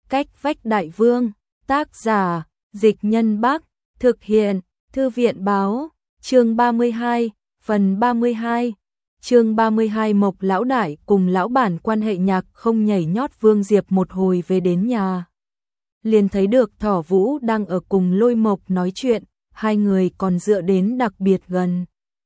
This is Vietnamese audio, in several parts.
Cách vách đại vương, tác giả, Dịch Nhân Bắc, thực hiện, Thư viện báo, chương 32, phần 32. Chương 32 Mộc lão đại cùng lão bản quan hệ nhạc không nhảy nhót. Vương Diệp một hồi về đến nhà, liền thấy được Thỏ Vũ đang ở cùng Lôi Mộc nói chuyện, hai người còn dựa đến đặc biệt gần.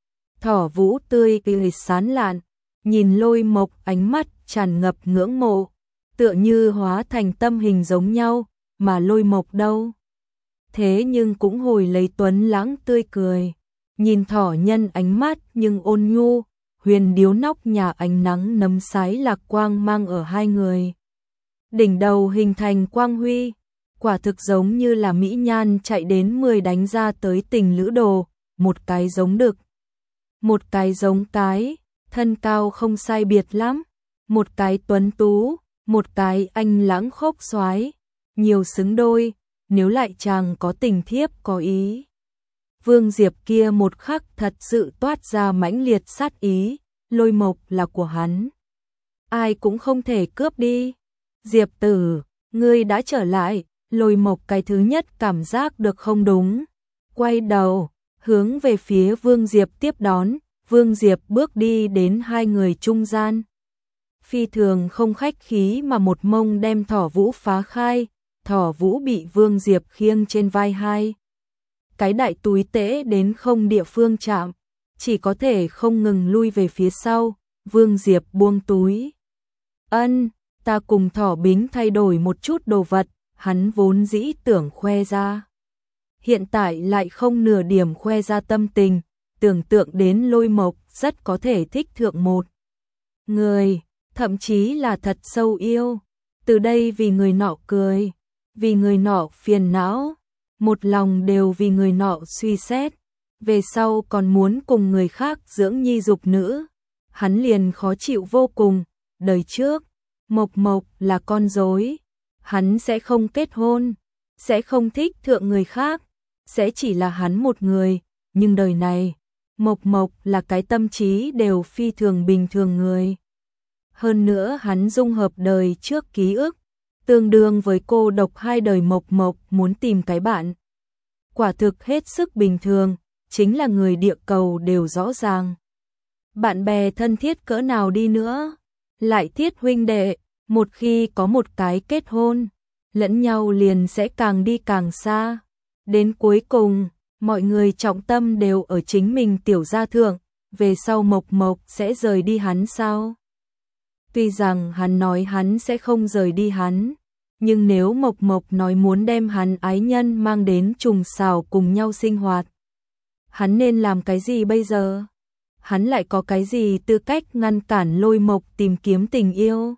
Thỏ Vũ tươi cười sán lạn, nhìn Lôi Mộc ánh mắt tràn ngập ngưỡng mộ, tựa như hóa thành tâm hình giống nhau, mà Lôi Mộc đâu? Thế nhưng cũng hồi lấy tuấn lãng tươi cười, nhìn thỏ nhân ánh mắt nhưng ôn nhu, huyền điếu nóc nhà ánh nắng nấm sái lạc quang mang ở hai người. Đỉnh đầu hình thành quang huy, quả thực giống như là mỹ nhan chạy đến 10 đánh ra tới tình lữ đồ, một cái giống đực, một cái giống cái, thân cao không sai biệt lắm, một cái tuấn tú, một cái anh lãng khốc soái, nhiều xứng đôi, nếu lại chàng có tình thiếp có ý. Vương Diệp kia một khắc thật sự toát ra mãnh liệt sát ý, Lôi Mộc là của hắn, ai cũng không thể cướp đi. Diệp tử, ngươi đã trở lại. Lôi Mộc cái thứ nhất cảm giác được không đúng, quay đầu, hướng về phía Vương Diệp tiếp đón. Vương Diệp bước đi đến hai người trung gian, phi thường không khách khí mà một mông đem Thỏ Vũ phá khai. Thỏ Vũ bị Vương Diệp khiêng trên vai, hai cái đại túi tễ đến không địa phương chạm, chỉ có thể không ngừng lui về phía sau. Vương Diệp buông túi, ân, ta cùng Thỏ Bính thay đổi một chút đồ vật. Hắn vốn dĩ tưởng khoe ra, hiện tại lại không nửa điểm khoe ra tâm tình, tưởng tượng đến Lôi Mộc rất có thể thích thượng một người, thậm chí là thật sâu yêu, từ đây vì người nọ cười, vì người nọ phiền não, một lòng đều vì người nọ suy xét, về sau còn muốn cùng người khác dưỡng nhi dục nữ, hắn liền khó chịu vô cùng. Đời trước, Mộc Mộc là con rối, hắn sẽ không kết hôn, sẽ không thích thượng người khác, sẽ chỉ là hắn một người, nhưng đời này, Mộc Mộc là cái tâm trí đều phi thường bình thường người. Hơn nữa hắn dung hợp đời trước ký ức, tương đương với cô độc hai đời. Mộc Mộc muốn tìm cái bạn, quả thực hết sức bình thường, chính là người địa cầu đều rõ ràng. Bạn bè thân thiết cỡ nào đi nữa, lại thiết huynh đệ, một khi có một cái kết hôn, lẫn nhau liền sẽ càng đi càng xa. Đến cuối cùng, mọi người trọng tâm đều ở chính mình tiểu gia thượng, về sau Mộc Mộc sẽ rời đi hắn sao? Tuy rằng hắn nói hắn sẽ không rời đi hắn, nhưng nếu Mộc Mộc nói muốn đem hắn ái nhân mang đến trùng xào cùng nhau sinh hoạt, hắn nên làm cái gì bây giờ? Hắn lại có cái gì tư cách ngăn cản Lôi Mộc tìm kiếm tình yêu?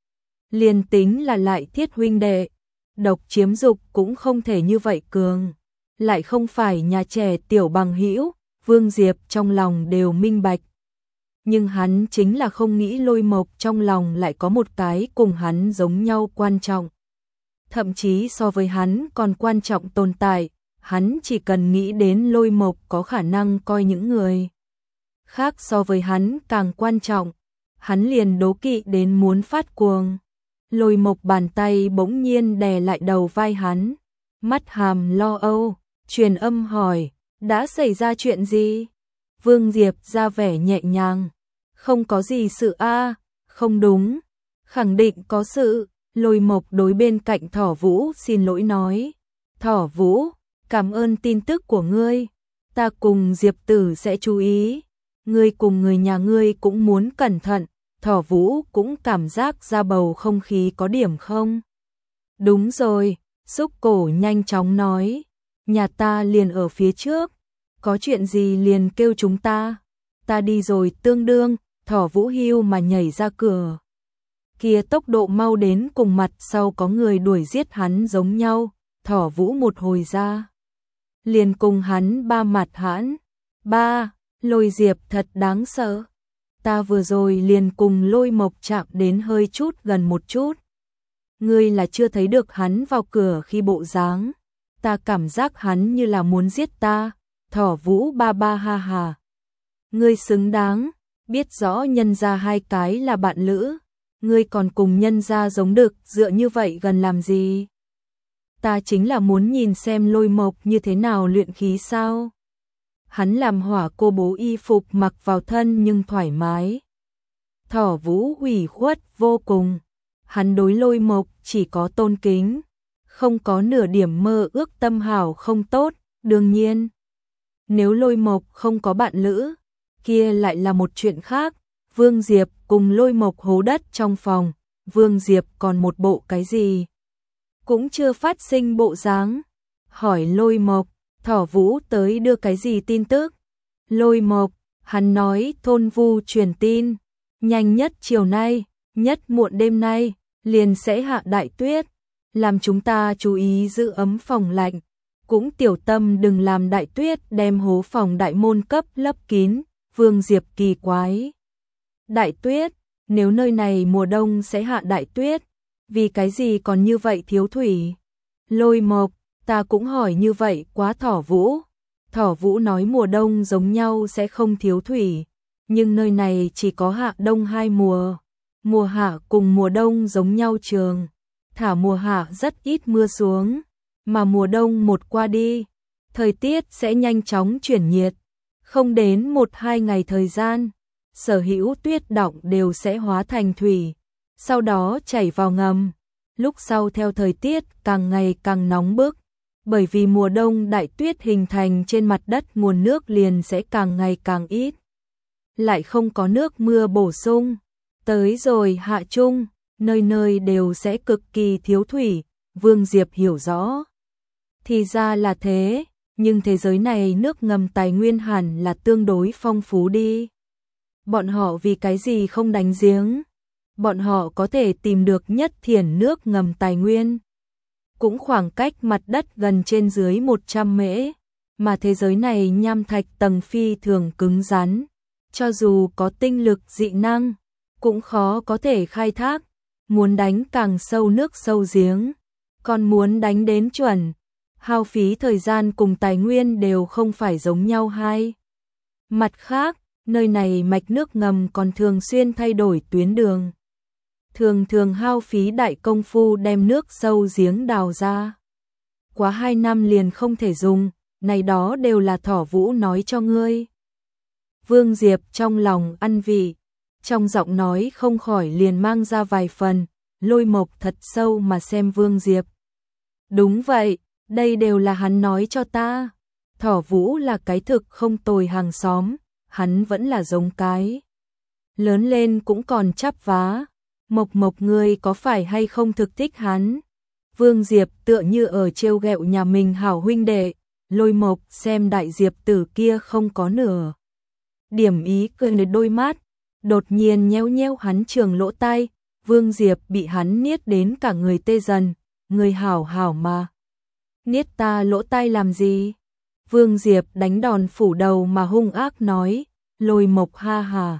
Liền tính là lại thiết huynh đệ, độc chiếm dục cũng không thể như vậy cường, lại không phải nhà trẻ tiểu bằng hữu. Vương Diệp trong lòng đều minh bạch, nhưng hắn chính là không nghĩ Lôi Mộc trong lòng lại có một cái cùng hắn giống nhau quan trọng, thậm chí so với hắn còn quan trọng tồn tại. Hắn chỉ cần nghĩ đến Lôi Mộc có khả năng coi những người khác so với hắn càng quan trọng, hắn liền đố kỵ đến muốn phát cuồng. Lôi Mộc bàn tay bỗng nhiên đè lại đầu vai hắn, mắt hàm lo âu, truyền âm hỏi, đã xảy ra chuyện gì? Vương Diệp ra vẻ nhẹ nhàng, không có gì sự a. Không đúng, khẳng định có sự. Lôi Mộc đối bên cạnh Thỏ Vũ xin lỗi nói, Thỏ Vũ, cảm ơn tin tức của ngươi, ta cùng Diệp tử sẽ chú ý, ngươi cùng người nhà ngươi cũng muốn cẩn thận. Thỏ Vũ cũng cảm giác ra bầu không khí có điểm không đúng rồi, xúc cổ nhanh chóng nói, nhà ta liền ở phía trước, có chuyện gì liền kêu chúng ta đi rồi. Tương đương, Thỏ Vũ hiu mà nhảy ra cửa, kia tốc độ mau đến cùng mặt sau có người đuổi giết hắn giống nhau. Thỏ Vũ một hồi ra, liền cùng hắn ba mặt hãn, ba, Lôi Diệp thật đáng sợ. Ta vừa rồi liền cùng Lôi Mộc chạm đến hơi chút gần một chút. Ngươi là chưa thấy được hắn vào cửa khi bộ dáng, ta cảm giác hắn như là muốn giết ta. Thỏ Vũ ba ba ha ha. Ngươi xứng đáng, biết rõ nhân ra hai cái là bạn lữ, ngươi còn cùng nhân gia giống đực dựa như vậy gần làm gì? Ta chính là muốn nhìn xem Lôi Mộc như thế nào luyện khí sao? Hắn làm hỏa cô bố y phục mặc vào thân nhưng thoải mái. Thỏ Vũ ủy khuất vô cùng. Hắn đối Lôi Mộc chỉ có tôn kính, không có nửa điểm mơ ước tâm hảo không tốt. Đương nhiên, nếu Lôi Mộc không có bạn lữ, kia lại là một chuyện khác. Vương Diệp cùng Lôi Mộc hố đất trong phòng, Vương Diệp còn một bộ cái gì cũng chưa phát sinh bộ dáng. Hỏi Lôi Mộc, Thỏ Vũ tới đưa cái gì tin tức? Lôi Mộc, hắn nói thôn Vu truyền tin, nhanh nhất chiều nay, nhất muộn đêm nay, liền sẽ hạ đại tuyết, làm chúng ta chú ý giữ ấm phòng lạnh, cũng tiểu tâm đừng làm đại tuyết đem hố phòng đại môn cấp lấp kín. Vương Diệp kỳ quái. Đại tuyết, nếu nơi này mùa đông sẽ hạ đại tuyết, vì cái gì còn như vậy thiếu thủy? Lôi Mộc, ta cũng hỏi như vậy quá Thỏ Vũ. Thỏ Vũ nói mùa đông giống nhau sẽ không thiếu thủy, nhưng nơi này chỉ có hạ đông hai mùa. Mùa hạ cùng mùa đông giống nhau trường, thả mùa hạ rất ít mưa xuống, mà mùa đông một qua đi, thời tiết sẽ nhanh chóng chuyển nhiệt, không đến 1-2 ngày thời gian, sở hữu tuyết đọng đều sẽ hóa thành thủy, sau đó chảy vào ngầm. Lúc sau theo thời tiết càng ngày càng nóng bức, bởi vì mùa đông đại tuyết hình thành trên mặt đất nguồn nước liền sẽ càng ngày càng ít, lại không có nước mưa bổ sung. Tới rồi hạ trung, nơi nơi đều sẽ cực kỳ thiếu thủy. Vương Diệp hiểu rõ. Thì ra là thế, nhưng thế giới này nước ngầm tài nguyên hẳn là tương đối phong phú đi. Bọn họ vì cái gì không đánh giếng? Bọn họ có thể tìm được nhất thiển nước ngầm tài nguyên, cũng khoảng cách mặt đất gần trên dưới 100 mễ, mà thế giới này nham thạch tầng phi thường cứng rắn, cho dù có tinh lực dị năng, cũng khó có thể khai thác. Muốn đánh càng sâu nước sâu giếng, còn muốn đánh đến chuẩn, hao phí thời gian cùng tài nguyên đều không phải giống nhau hai. Mặt khác, nơi này mạch nước ngầm còn thường xuyên thay đổi tuyến đường, thường thường hao phí đại công phu đem nước sâu giếng đào ra. Quá 2 năm liền không thể dùng, này đó đều là Thỏ Vũ nói cho ngươi. Vương Diệp trong lòng ăn vị, trong giọng nói không khỏi liền mang ra vài phần. Lôi Mộc thật sâu mà xem Vương Diệp. Đúng vậy, đây đều là hắn nói cho ta. Thỏ Vũ là cái thực không tồi hàng xóm, hắn vẫn là giống cái lớn lên cũng còn chắp vá. Mộc Mộc ngươi có phải hay không thực thích hắn? Vương Diệp tựa như ở trêu ghẹo nhà mình hảo huynh đệ. Lôi Mộc xem đại Diệp tử kia không có nửa điểm ý cười đến đôi mắt, đột nhiên nhéo nhéo hắn trường lỗ tai. Vương Diệp bị hắn niết đến cả người tê dần. Người hảo hảo mà, niết ta lỗ tai làm gì? Vương Diệp đánh đòn phủ đầu mà hung ác nói. Lôi Mộc ha hà,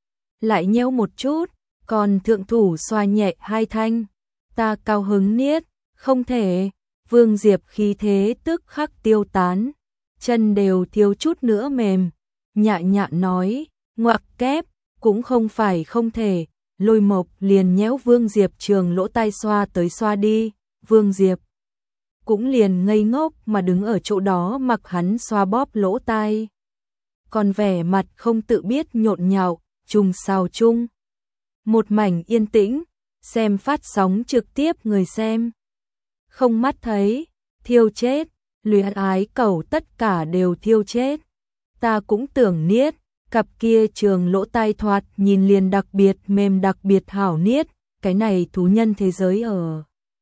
lại nhéo một chút, còn thượng thủ xoa nhẹ 2 thanh. Ta cao hứng niết, không thể. Vương Diệp khí thế tức khắc tiêu tán, chân đều thiếu chút nữa mềm, nhạ nhạ nói, ngoặc kép, cũng không phải không thể. Lôi Mộc liền nhéo Vương Diệp trường lỗ tai xoa tới xoa đi, Vương Diệp cũng liền ngây ngốc mà đứng ở chỗ đó mặc hắn xoa bóp lỗ tai, còn vẻ mặt không tự biết nhộn nhạo. Trùng sao chung, một mảnh yên tĩnh, xem phát sóng trực tiếp người xem không mắt thấy, thiêu chết, luyến ái cầu tất cả đều thiêu chết. Ta cũng tưởng niết, cặp kia trường lỗ tai thoạt nhìn liền đặc biệt mềm đặc biệt hảo niết. Cái này thú nhân thế giới ở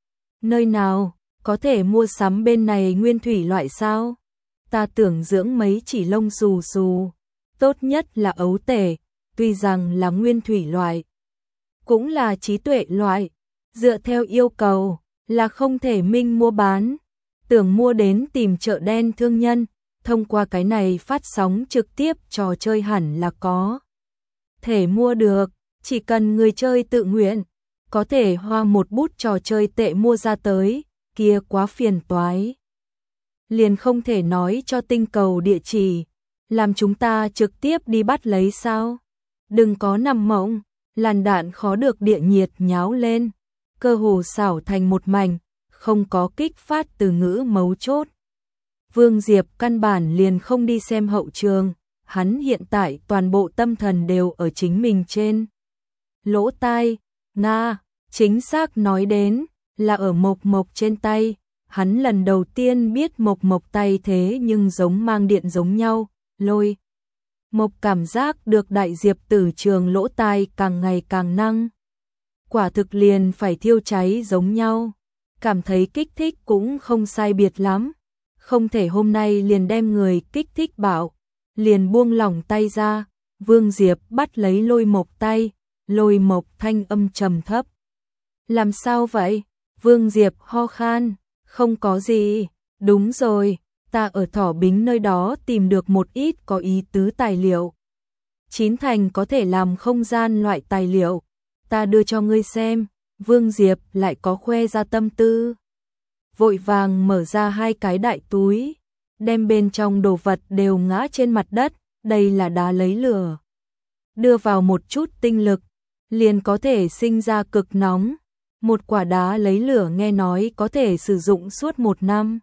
nơi nào? Có thể mua sắm bên này nguyên thủy loại sao? Ta tưởng dưỡng mấy chỉ lông xù xù, tốt nhất là ấu tể, tuy rằng là nguyên thủy loại, cũng là trí tuệ loại, dựa theo yêu cầu là không thể minh mua bán. Tưởng mua đến tìm chợ đen thương nhân, thông qua cái này phát sóng trực tiếp trò chơi hẳn là có thể mua được, chỉ cần người chơi tự nguyện, có thể hoa một bút trò chơi tệ mua ra tới, kia quá phiền toái. Liền không thể nói cho tinh cầu địa chỉ, làm chúng ta trực tiếp đi bắt lấy sao? Đừng có nằm mộng, Làn đạn khó được địa nhiệt nháo lên, cơ hồ xảo thành một mảnh, không có kích phát từ ngữ mấu chốt. Vương Diệp căn bản liền không đi xem hậu trường, hắn hiện tại toàn bộ tâm thần đều ở chính mình trên lỗ tai, chính xác nói đến là ở Mộc Mộc trên tay. Hắn lần đầu tiên biết Mộc Mộc tay thế nhưng giống mang điện giống nhau, Lôi Mộc cảm giác được Đại Diệp Tử Trường lỗ tai càng ngày càng năng. Quả thực liền phải thiêu cháy giống nhau, cảm thấy kích thích cũng không sai biệt lắm. Không thể hôm nay liền đem người kích thích bạo, liền buông lỏng tay ra. Vương Diệp bắt lấy Lôi Mộc tay, Lôi Mộc thanh âm trầm thấp. Làm sao vậy? Vương Diệp ho khan, không có gì, đúng rồi, ta ở Thỏ Bính nơi đó tìm được một ít có ý tứ tài liệu. Chín thành có thể làm không gian loại tài liệu, ta đưa cho ngươi xem. Vương Diệp lại có khoe ra tâm tư. Vội vàng mở ra hai cái đại túi, đem bên trong đồ vật đều ngã trên mặt đất, đây là đá lấy lửa. Đưa vào một chút tinh lực, liền có thể sinh ra cực nóng. Một quả đá lấy lửa nghe nói có thể sử dụng suốt 1 năm.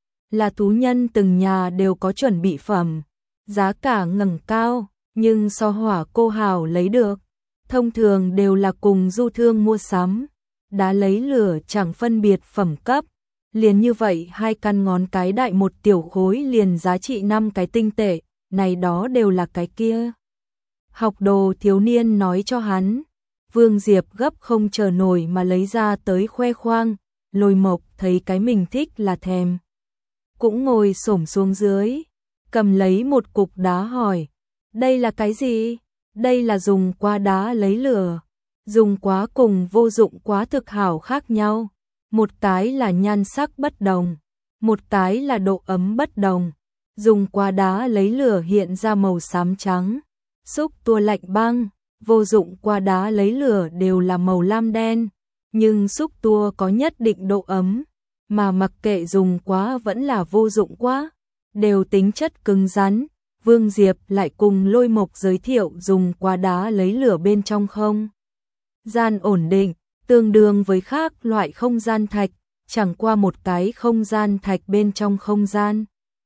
Là thú nhân từng nhà đều có chuẩn bị phẩm, giá cả ngẩng cao, nhưng so Hỏa Cô Hào lấy được, thông thường đều là cùng du thương mua sắm. Đá lấy lửa chẳng phân biệt phẩm cấp, liền như vậy 2 căn ngón cái đại một tiểu khối liền giá trị 5 cái tinh tệ, này đó đều là cái kia. Học đồ thiếu niên nói cho hắn. Vương Diệp gấp không chờ nổi mà lấy ra tới khoe khoang. Lôi Mộc thấy cái mình thích là thèm, cũng ngồi xổm xuống dưới, cầm lấy một cục đá hỏi, đây là cái gì? Đây là dùng quá đá lấy lửa, dùng quá cùng vô dụng quá thực hảo khác nhau. Một cái là nhan sắc bất đồng, một cái là độ ấm bất đồng. Dùng quá đá lấy lửa hiện ra màu xám trắng, xúc tua lạnh băng. Vô dụng qua đá lấy lửa đều là màu lam đen, nhưng xúc tua có nhất định độ ấm, mà mặc kệ dùng quá vẫn là vô dụng quá, đều tính chất cứng rắn. Vương Diệp lại cùng Lôi Mộc giới thiệu dùng qua đá lấy lửa bên trong không gian ổn định, tương đương với khác loại không gian thạch, chẳng qua một cái không gian thạch bên trong không gian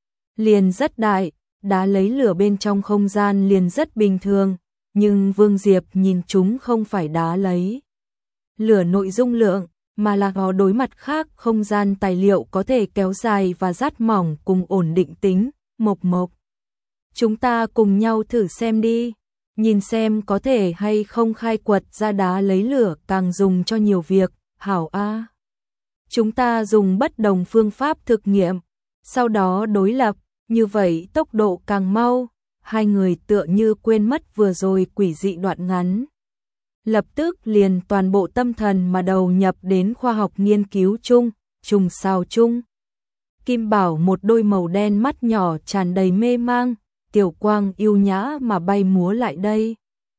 liền rất đại, đá lấy lửa bên trong không gian liền rất bình thường. Nhưng Vương Diệp nhìn chúng không phải đá lấy lửa nội dung lượng, mà là có đối mặt khác không gian tài liệu có thể kéo dài và rát mỏng cùng ổn định tính. Mộc Mộc, chúng ta cùng nhau thử xem đi, nhìn xem có thể hay không khai quật ra đá lấy lửa càng dùng cho nhiều việc. Hảo a. Chúng ta dùng bất đồng phương pháp thực nghiệm, sau đó đối lập, như vậy tốc độ càng mau. Hai người tựa như quên mất vừa rồi quỷ dị đoạn ngắn. Lập tức liền toàn bộ tâm thần mà đầu nhập đến khoa học nghiên cứu chung, trùng sao chung. Kim Bảo một đôi màu đen mắt nhỏ tràn đầy mê mang, tiểu quang yêu nhã mà bay múa lại đây.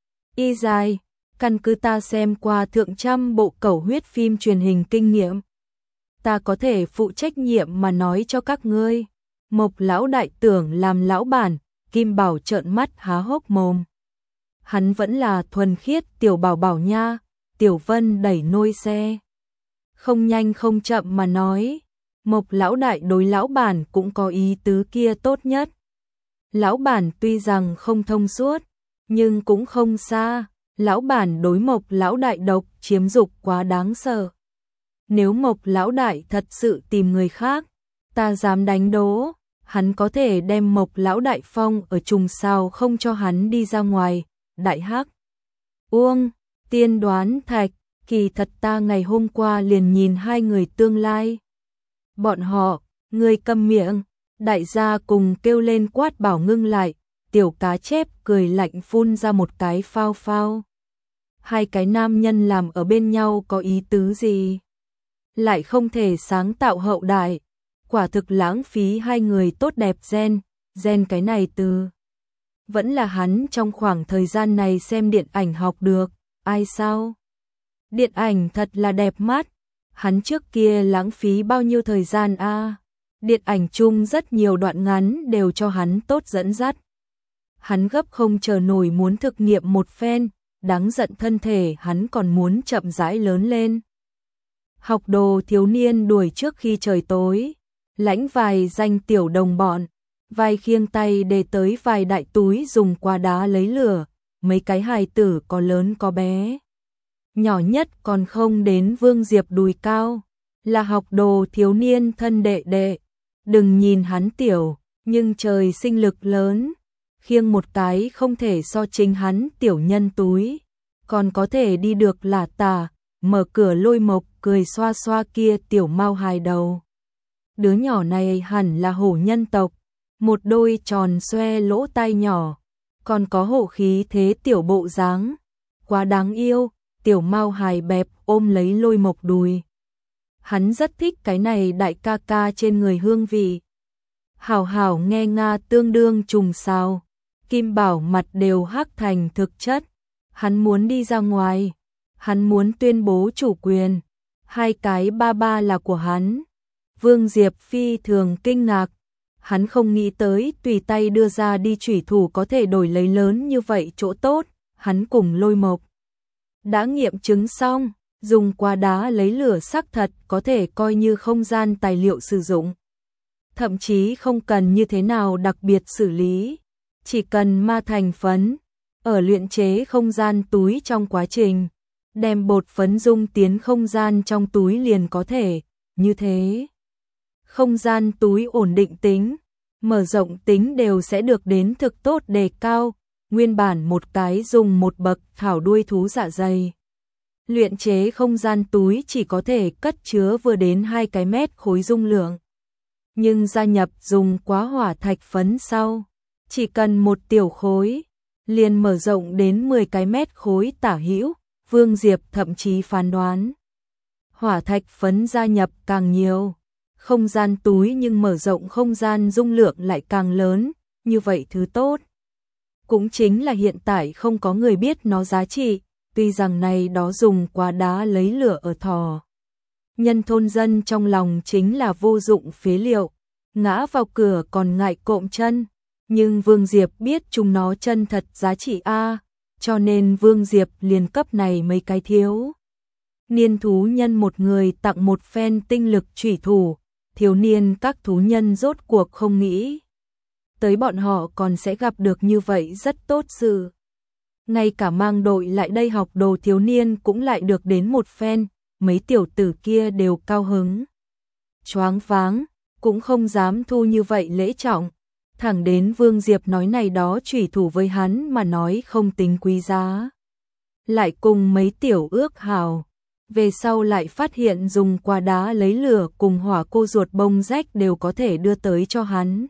Y dài, căn cứ ta xem qua thượng trăm bộ cẩu huyết phim truyền hình kinh nghiệm. Ta có thể phụ trách nhiệm mà nói cho các ngươi. Mộc lão đại tưởng làm lão bản. Kim Bảo trợn mắt há hốc mồm. Hắn vẫn là thuần khiết tiểu bảo bảo nha. Tiểu Vân đẩy nôi xe, không nhanh không chậm mà nói, Mộc lão đại đối lão bản cũng có ý tứ kia tốt nhất. Lão bản tuy rằng không thông suốt, nhưng cũng không xa. Lão bản đối Mộc lão đại độc chiếm dục quá đáng sợ. Nếu Mộc lão đại thật sự tìm người khác, ta dám đánh đố, hắn có thể đem Mộc lão đại phong ở trùng sao không cho hắn đi ra ngoài. Đại Hắc Uông, tiên đoán thạch, kỳ thật ta ngày hôm qua liền nhìn hai người tương lai. Bọn họ, người câm miệng, đại gia cùng kêu lên quát bảo ngưng lại, tiểu cá chép cười lạnh phun ra một cái phao phao. Hai cái nam nhân làm ở bên nhau có ý tứ gì? Lại không thể sáng tạo hậu đại, quả thực lãng phí hai người tốt đẹp gen cái này từ. Vẫn là hắn trong khoảng thời gian này xem điện ảnh học được, ai sao? Điện ảnh thật là đẹp mắt, hắn trước kia lãng phí bao nhiêu thời gian a? Điện ảnh chung rất nhiều đoạn ngắn đều cho hắn tốt dẫn dắt. Hắn gấp không chờ nổi muốn thực nghiệm một phen, đáng giận thân thể hắn còn muốn chậm rãi lớn lên. Học đồ thiếu niên đuổi trước khi trời tối, lãnh vài danh tiểu đồng bọn, vai khiêng tay để tới vài đại túi dùng qua đá lấy lửa, mấy cái hài tử có lớn có bé. Nhỏ nhất còn không đến Vương Diệp đùi cao, là học đồ thiếu niên thân đệ đệ. Đừng nhìn hắn tiểu, nhưng trời sinh lực lớn, khiêng một cái không thể so chính hắn tiểu nhân túi, còn có thể đi được lả tả, mở cửa Lôi Mộc cười xoa xoa kia tiểu mau hài đầu. Đứa nhỏ này hẳn là hổ nhân tộc, một đôi tròn xoe lỗ tai nhỏ, còn có hổ khí thế tiểu bộ dáng, quá đáng yêu. Tiểu mau hài bẹp ôm lấy Lôi Mộc đùi. Hắn rất thích cái này đại ca ca trên người hương vị. Hảo hảo nghe nga tương đương trùng sao, Kim Bảo mặt đều hắc thành thực chất. Hắn muốn đi ra ngoài, hắn muốn tuyên bố chủ quyền, hai cái ba ba là của hắn. Vương Diệp phi thường kinh ngạc, hắn không nghĩ tới tùy tay đưa ra đi chủy thủ có thể đổi lấy lớn như vậy chỗ tốt. Hắn cùng Lôi Mộc đã nghiệm chứng xong, dùng qua đá lấy lửa xác thật có thể coi như không gian tài liệu sử dụng. Thậm chí không cần như thế nào đặc biệt xử lý, chỉ cần ma thành phấn, ở luyện chế không gian túi trong quá trình, đem bột phấn dung tiến không gian trong túi liền có thể, như thế. Không gian túi ổn định tính, mở rộng tính đều sẽ được đến thực tốt đề cao. Nguyên bản một cái dùng một bậc thảo đuôi thú dạ dày. Luyện chế không gian túi chỉ có thể cất chứa vừa đến 2 cái mét khối dung lượng. Nhưng gia nhập dùng quá hỏa thạch phấn sau, chỉ cần một tiểu khối, liền mở rộng đến 10 cái mét khối tả hữu. Vương Diệp thậm chí phán đoán, hỏa thạch phấn gia nhập càng nhiều, không gian túi nhưng mở rộng không gian dung lượng lại càng lớn, như vậy thứ tốt. Cũng chính là hiện tại không có người biết nó giá trị, tuy rằng này đó dùng quá đá lấy lửa ở thò. Nhân thôn dân trong lòng chính là vô dụng phế liệu, ngã vào cửa còn ngại cộm chân, nhưng Vương Diệp biết chúng nó chân thật giá trị A, cho nên Vương Diệp liền cấp này mấy cái thiếu. Niên thú nhân một người tặng một phen tinh lực chủy thủ, thiếu niên các thú nhân rốt cuộc không nghĩ tới bọn họ còn sẽ gặp được như vậy rất tốt sự. Ngay cả mang đội lại đây học đồ thiếu niên cũng lại được đến một phen, mấy tiểu tử kia đều cao hứng. Choáng váng, cũng không dám thu như vậy lễ trọng, thẳng đến Vương Diệp nói này đó chủy thủ với hắn mà nói không tính quý giá. Lại cùng mấy tiểu ước hào, về sau lại phát hiện dùng qua đá lấy lửa cùng hỏa cô ruột bông rách đều có thể đưa tới cho hắn.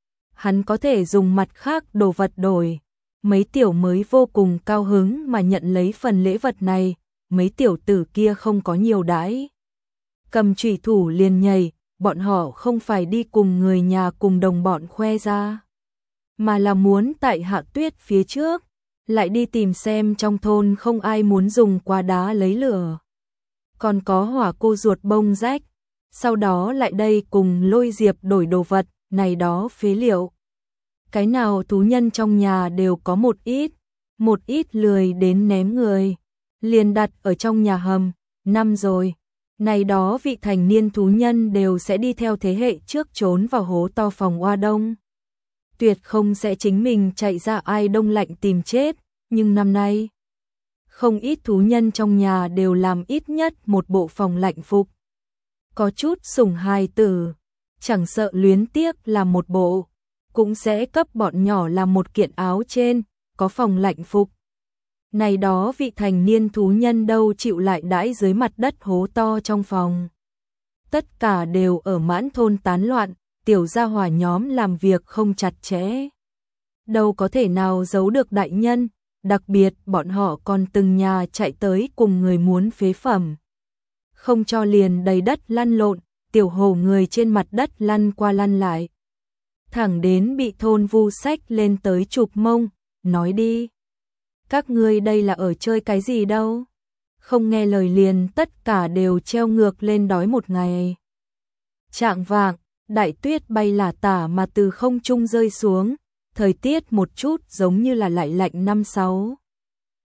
Hắn có thể dùng mặt khác đồ vật đổi. Mấy tiểu mới vô cùng cao hứng mà nhận lấy phần lễ vật này, mấy tiểu tử kia không có nhiều đãi. Cầm chủy thủ liền nhảy, bọn họ không phải đi cùng người nhà cùng đồng bọn khoe ra, mà là muốn tại Hạ Tuyết phía trước, lại đi tìm xem trong thôn không ai muốn dùng qua đá lấy lửa. Còn có hỏa cô ruột bông rách, sau đó lại đây cùng Lôi Diệp đổi đồ vật, này đó phế liệu. Cái nào thú nhân trong nhà đều có một ít lười đến ném người, liền đặt ở trong nhà hầm, năm rồi. Này đó vị thành niên thú nhân đều sẽ đi theo thế hệ trước trốn vào hố to phòng oa đông. Tuyệt không sẽ chính mình chạy ra ai đông lạnh tìm chết, nhưng năm nay, không ít thú nhân trong nhà đều làm ít nhất một bộ phòng lạnh phục. Có chút sủng hài tử, chẳng sợ luyến tiếc làm một bộ, cũng sẽ cấp bọn nhỏ làm một kiện áo trên, có phòng lạnh phục. Này đó vị thành niên thú nhân đâu chịu lại đãi dưới mặt đất hố to trong phòng. Tất cả đều ở mãn thôn tán loạn, tiểu gia hỏa nhóm làm việc không chặt chẽ. Đâu có thể nào giấu được đại nhân, đặc biệt bọn họ còn từng nhà chạy tới cùng người muốn phế phẩm. Không cho liền đầy đất lăn lộn, tiểu hổ người trên mặt đất lăn qua lăn lại. Thẳng đến bị thôn vu sách lên tới chụp mông, nói đi. Các ngươi đây là ở chơi cái gì đâu? Không nghe lời liền tất cả đều treo ngược lên đói một ngày. Trạng vạng, đại tuyết bay lả tả mà từ không trung rơi xuống, thời tiết một chút giống như là lại lạnh năm sáu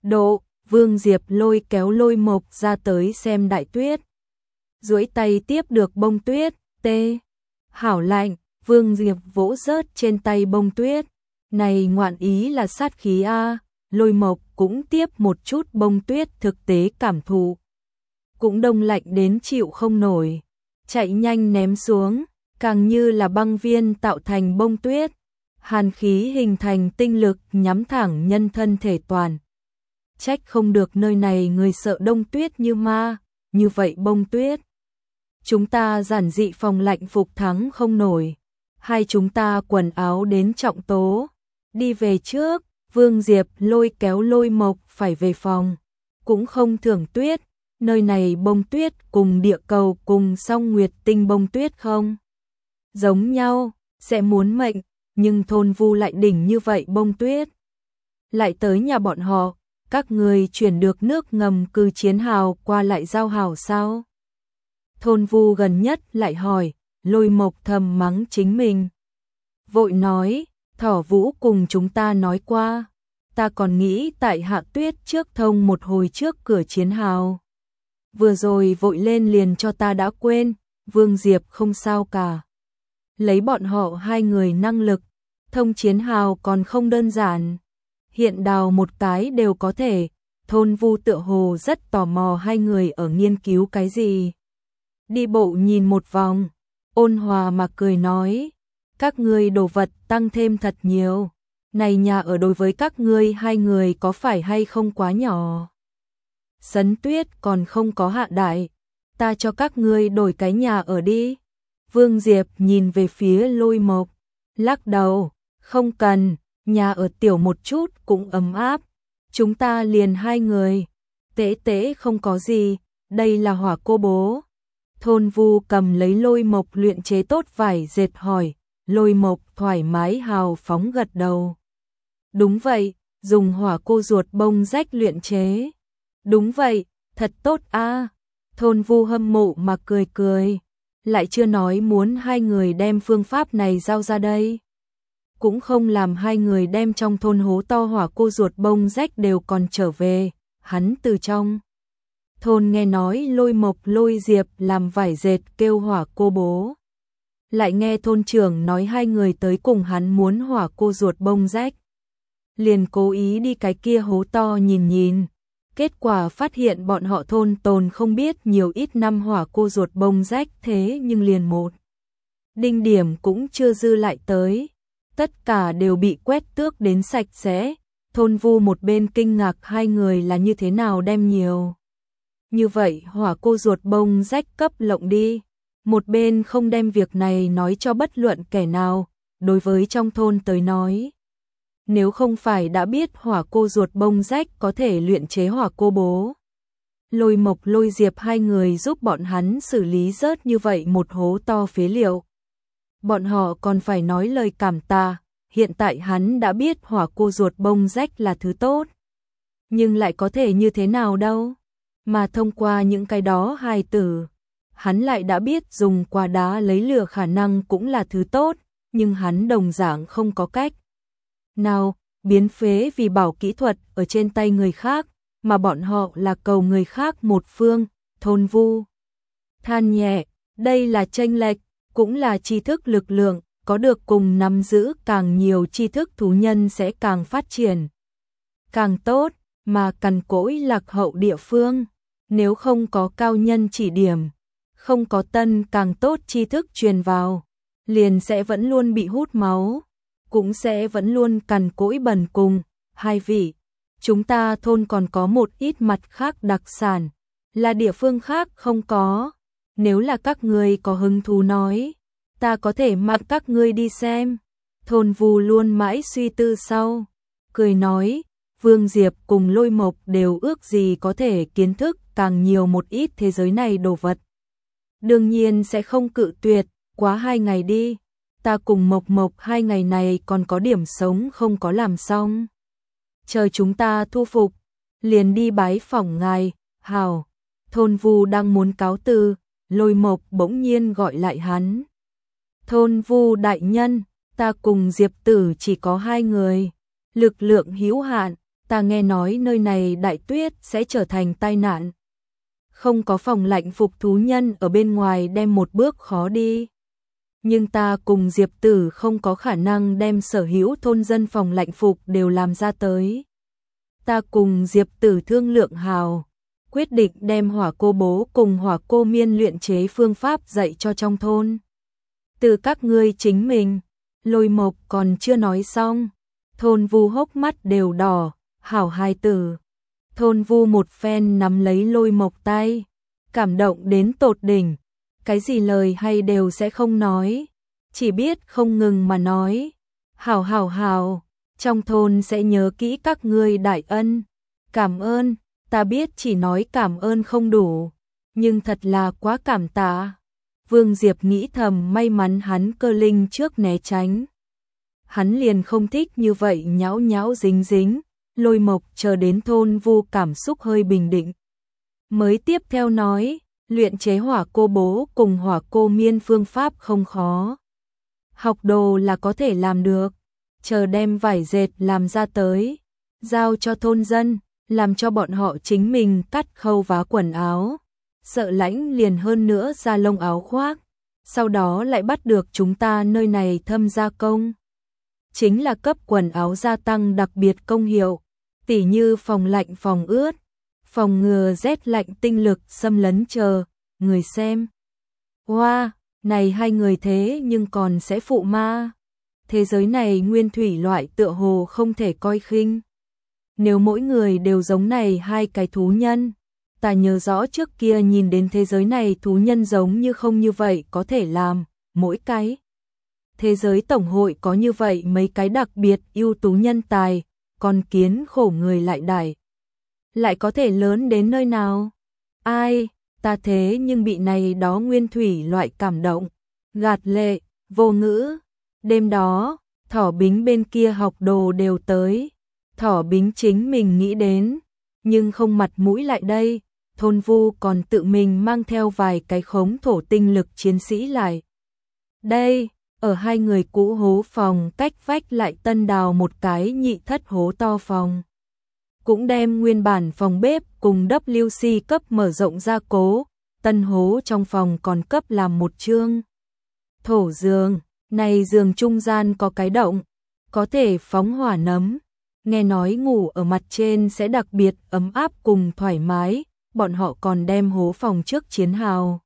độ, Vương Diệp lôi kéo Lôi Mộc ra tới xem đại tuyết. Duỗi tay tiếp được bông tuyết, tê, hảo lạnh, Vương Diệp vỗ rớt trên tay bông tuyết. Này ngoạn ý là sát khí a. Lôi Mộc cũng tiếp một chút bông tuyết thực tế cảm thụ. Cũng đông lạnh đến chịu không nổi. Chạy nhanh ném xuống, càng như là băng viên tạo thành bông tuyết. Hàn khí hình thành tinh lực nhắm thẳng nhân thân thể toàn. Trách không được nơi này người sợ đông tuyết như ma, như vậy bông tuyết. Chúng ta giản dị phòng lạnh phục thắng không nổi. Hai chúng ta quần áo đến trọng tố. Đi về trước, Vương Diệp lôi kéo Lôi Mộc phải về phòng. Cũng không thưởng tuyết, nơi này bông tuyết cùng địa cầu cùng song nguyệt tinh bông tuyết không giống nhau, sẽ muốn mệnh, nhưng thôn Vu lại đỉnh như vậy bông tuyết. Lại tới nhà bọn họ, các người chuyển được nước ngầm cư chiến hào qua lại giao hào sao? Thôn Vu gần nhất lại hỏi, Lôi Mộc thầm mắng chính mình. Vội nói, Thỏ Vũ cùng chúng ta nói qua, ta còn nghĩ tại Hạ Tuyết trước thông một hồi trước cửa chiến hào. Vừa rồi vội lên liền cho ta đã quên, Vương Diệp không sao cả. Lấy bọn họ hai người năng lực, thông chiến hào còn không đơn giản. Hiện đào một cái đều có thể, thôn Vu tựa hồ rất tò mò hai người ở nghiên cứu cái gì. Đi bộ nhìn một vòng, ôn hòa mà cười nói, các ngươi đồ vật tăng thêm thật nhiều. Này nhà ở đối với các ngươi hai người có phải hay không quá nhỏ? Sấn Tuyết còn không có hạ đại, ta cho các ngươi đổi cái nhà ở đi. Vương Diệp nhìn về phía Lôi Mộc, lắc đầu, không cần, nhà ở tiểu một chút cũng ấm áp. Chúng ta liền hai người, tế tế không có gì, đây là hỏa cô bố. Thôn Vu cầm lấy Lôi Mộc luyện chế tốt vải dệt hỏi, Lôi Mộc thoải mái hào phóng gật đầu. Đúng vậy, dùng hỏa cô ruột bông rách luyện chế. Đúng vậy, thật tốt a. Thôn Vu hâm mộ mà cười cười, lại chưa nói muốn hai người đem phương pháp này giao ra đây. Cũng không làm hai người đem trong thôn hố to hỏa cô ruột bông rách đều còn trở về, hắn từ trong thôn nghe nói Lôi Mộc Lôi Diệp làm vải dệt kêu hỏa cô bố. Lại nghe thôn trưởng nói hai người tới cùng hắn muốn hỏa cô ruột bông rách. Liền cố ý đi cái kia hố to nhìn nhìn. Kết quả phát hiện bọn họ thôn tồn không biết nhiều ít năm hỏa cô ruột bông rách thế nhưng liền một đinh điểm cũng chưa dư lại tới. Tất cả đều bị quét tước đến sạch sẽ. Thôn Vu một bên kinh ngạc hai người là như thế nào đem nhiều như vậy hỏa cô ruột bông rách cấp lộng đi. Một bên không đem việc này nói cho bất luận kẻ nào, đối với trong thôn tới nói. Nếu không phải đã biết hỏa cô ruột bông rách có thể luyện chế hỏa cô bố. Lôi Mộc Lôi Diệp hai người giúp bọn hắn xử lý rớt như vậy một hố to phế liệu. Bọn họ còn phải nói lời cảm tạ, hiện tại hắn đã biết hỏa cô ruột bông rách là thứ tốt. Nhưng lại có thể như thế nào đâu, mà thông qua những cái đó hài tử. Hắn lại đã biết dùng quả đá lấy lửa khả năng cũng là thứ tốt, nhưng hắn đồng dạng không có cách nào biến phế vì bảo kỹ thuật ở trên tay người khác, mà bọn họ là cầu người khác một phương. Thôn Vu than nhẹ, đây là chênh lệch, cũng là tri thức lực lượng, có được cùng nắm giữ càng nhiều tri thức thú nhân sẽ càng phát triển càng tốt, mà cằn cỗi lạc hậu địa phương, nếu không có cao nhân chỉ điểm, không có tân càng tốt tri thức truyền vào, liền sẽ vẫn luôn bị hút máu, cũng sẽ vẫn luôn cằn cỗi bần cùng. Hai vị, chúng ta thôn còn có một ít mặt khác đặc sản, là địa phương khác không có. Nếu là các ngươi có hứng thú nói, ta có thể mang các ngươi đi xem. Thôn Vu luôn mãi suy tư sau, cười nói, Vương Diệp cùng Lôi Mộc đều ước gì có thể kiến thức càng nhiều một ít thế giới này đồ vật. Đương nhiên sẽ không cự tuyệt, quá 2 ngày đi, ta cùng Mộc Mộc 2 ngày này còn có điểm sống không có làm xong. Chờ chúng ta thu phục, liền đi bái phỏng ngài. Hảo. Thôn Vu đang muốn cáo từ, Lôi Mộc bỗng nhiên gọi lại hắn. Thôn Vu đại nhân, ta cùng Diệp Tử chỉ có 2 người, lực lượng hữu hạn, ta nghe nói nơi này đại tuyết sẽ trở thành tai nạn. Không có phòng lạnh phục thú nhân ở bên ngoài đem một bước khó đi. Nhưng ta cùng Diệp Tử không có khả năng đem sở hữu thôn dân phòng lạnh phục đều làm ra tới. Ta cùng Diệp Tử thương lượng hào, quyết định đem Hỏa Cô Bố cùng Hỏa Cô Miên luyện chế phương pháp dạy cho trong thôn. Từ các ngươi chính mình, Lôi Mộc còn chưa nói xong, Thôn Vu hốc mắt đều đỏ, hảo hài tử. Thôn Vu một phen nắm lấy Lôi Mộc tay, cảm động đến tột đỉnh, cái gì lời hay đều sẽ không nói, chỉ biết không ngừng mà nói, hảo hảo hảo, trong thôn sẽ nhớ kỹ các ngươi đại ân, cảm ơn, ta biết chỉ nói cảm ơn không đủ, nhưng thật là quá cảm tạ. Vương Diệp nghĩ thầm may mắn hắn cơ linh trước né tránh. Hắn liền không thích như vậy nhão nhão dính dính, Lôi Mộc chờ đến Thôn Vu cảm xúc hơi bình định. Mới tiếp theo nói, luyện chế Hỏa Cô Bố cùng Hỏa Cô Miên phương pháp không khó. Học đồ là có thể làm được, chờ đem vải dệt làm ra tới, giao cho thôn dân, làm cho bọn họ chính mình cắt khâu vá quần áo, sợ lãnh liền hơn nữa da lông áo khoác, sau đó lại bắt được chúng ta nơi này thâm gia công. Chính là cấp quần áo gia tăng đặc biệt công hiệu, tỉ như phòng lạnh phòng ướt, phòng ngừa rét lạnh tinh lực xâm lấn chờ, người xem. Wow, này hai người thế nhưng còn sẽ phụ ma. Thế giới này nguyên thủy loại tựa hồ không thể coi khinh. Nếu mỗi người đều giống này hai cái thú nhân, ta nhớ rõ trước kia nhìn đến thế giới này thú nhân giống như không như vậy có thể làm, mỗi cái. Thế giới tổng hội có như vậy mấy cái đặc biệt ưu tú nhân tài, còn kiến khổ người lại đài. Lại có thể lớn đến nơi nào? Ai, ta thế nhưng bị này đó nguyên thủy loại cảm động, gạt lệ, vô ngữ. Đêm đó, Thỏ Bính bên kia học đồ đều tới. Thỏ Bính chính mình nghĩ đến, nhưng không mặt mũi lại đây. Thôn Vu còn tự mình mang theo vài cái khống thổ tinh lực chiến sĩ lại. Đây, ở hai người cũ hố phòng cách vách lại tân đào một cái nhị thất hố to phòng. Cũng đem nguyên bản phòng bếp cùng WC cấp mở rộng ra cố, tân hố trong phòng còn cấp làm một chương. Thổ giường, này giường trung gian có cái động, có thể phóng hỏa nấm. Nghe nói ngủ ở mặt trên sẽ đặc biệt ấm áp cùng thoải mái, bọn họ còn đem hố phòng trước chiến hào.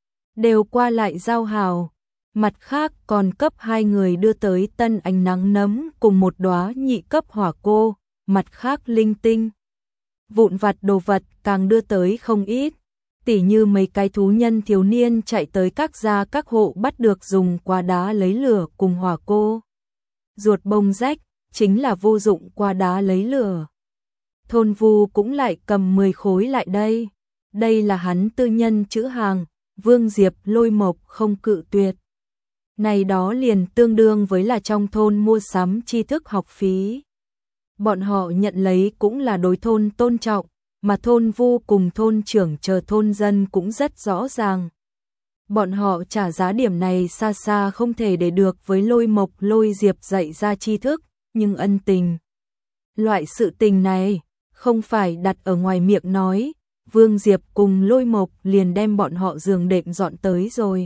Đều qua lại giao hào, mặt khác còn cấp hai người đưa tới tân ánh nắng nấm cùng một đóa nhị cấp hỏa cô, mặt khác linh tinh. Vụn vặt đồ vật càng đưa tới không ít, tỉ như mấy cái thú nhân thiếu niên chạy tới các gia các hộ bắt được dùng qua đá lấy lửa cùng hỏa cô. Ruột bông rách, chính là vô dụng qua đá lấy lửa. Thôn Vu cũng lại cầm 10 khối lại đây. Đây là hắn tư nhân chữ hàng, Vương Diệp Lôi Mộc không cự tuyệt. Này đó liền tương đương với là trong thôn mua sắm tri thức học phí. Bọn họ nhận lấy cũng là đối thôn tôn trọng, mà Thôn Vu cùng thôn trưởng chờ thôn dân cũng rất rõ ràng. Bọn họ trả giá điểm này xa xa không thể để được với Lôi Mộc Lôi Diệp dạy ra tri thức, nhưng ân tình. Loại sự tình này, không phải đặt ở ngoài miệng nói, Vương Diệp cùng Lôi Mộc liền đem bọn họ giường đệm dọn tới rồi.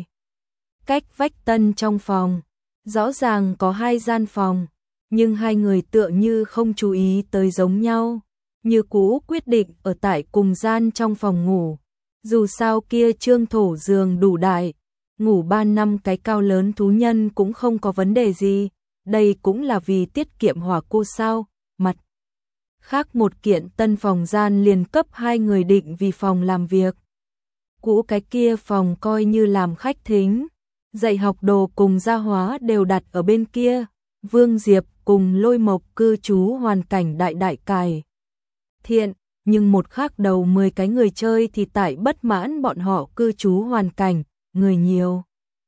Cách vách tân trong phòng, rõ ràng có 2 gian phòng, nhưng hai người tựa như không chú ý tới giống nhau, như cũ quyết định ở tại cùng gian trong phòng ngủ. Dù sao kia trương thổ giường đủ đại, ngủ 3 năm cái cao lớn thú nhân cũng không có vấn đề gì, đây cũng là vì tiết kiệm hỏa cô sao, mặt. Khác một kiện tân phòng gian liền cấp 2 người định vì phòng làm việc. Cũ cái kia phòng coi như làm khách thính, dạy học đồ cùng gia hóa đều đặt ở bên kia, Vương Diệp cùng Lôi Mộc cư trú hoàn cảnh đại đại cài. Thiện, nhưng một khác đầu 10 cái người chơi thì tại bất mãn bọn họ cư trú hoàn cảnh, người nhiều.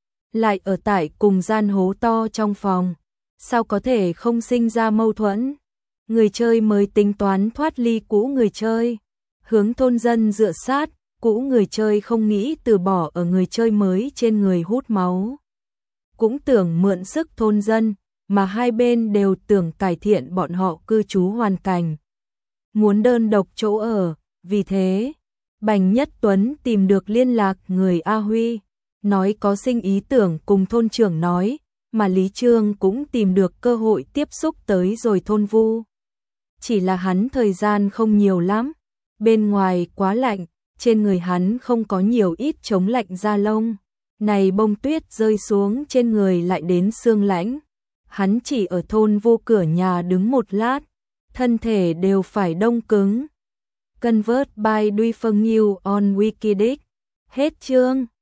Lại ở tại cùng gian hố to trong phòng, sao có thể không sinh ra mâu thuẫn? Người chơi mới tính toán thoát ly cũ người chơi, hướng thôn dân dựa sát, cũ người chơi không nghĩ từ bỏ ở người chơi mới trên người hút máu. Cũng tưởng mượn sức thôn dân, mà hai bên đều tưởng cải thiện bọn họ cư trú hoàn cảnh. muốn đơn độc chỗ ở, vì thế, Bành Nhất Tuấn tìm được liên lạc người A Huy, nói có sinh ý tưởng cùng thôn trưởng nói, mà Lý Trương cũng tìm được cơ hội tiếp xúc tới rồi thôn Vu. Chỉ là hắn thời gian không nhiều lắm, bên ngoài quá lạnh, trên người hắn không có nhiều ít chống lạnh da lông. Này bông tuyết rơi xuống trên người lại đến sương lãnh. Hắn chỉ ở thôn Vu cửa nhà đứng một lát, thân thể đều phải đông cứng. Convert by Duy Phương Nhiêu on Wikidic. Hết chương.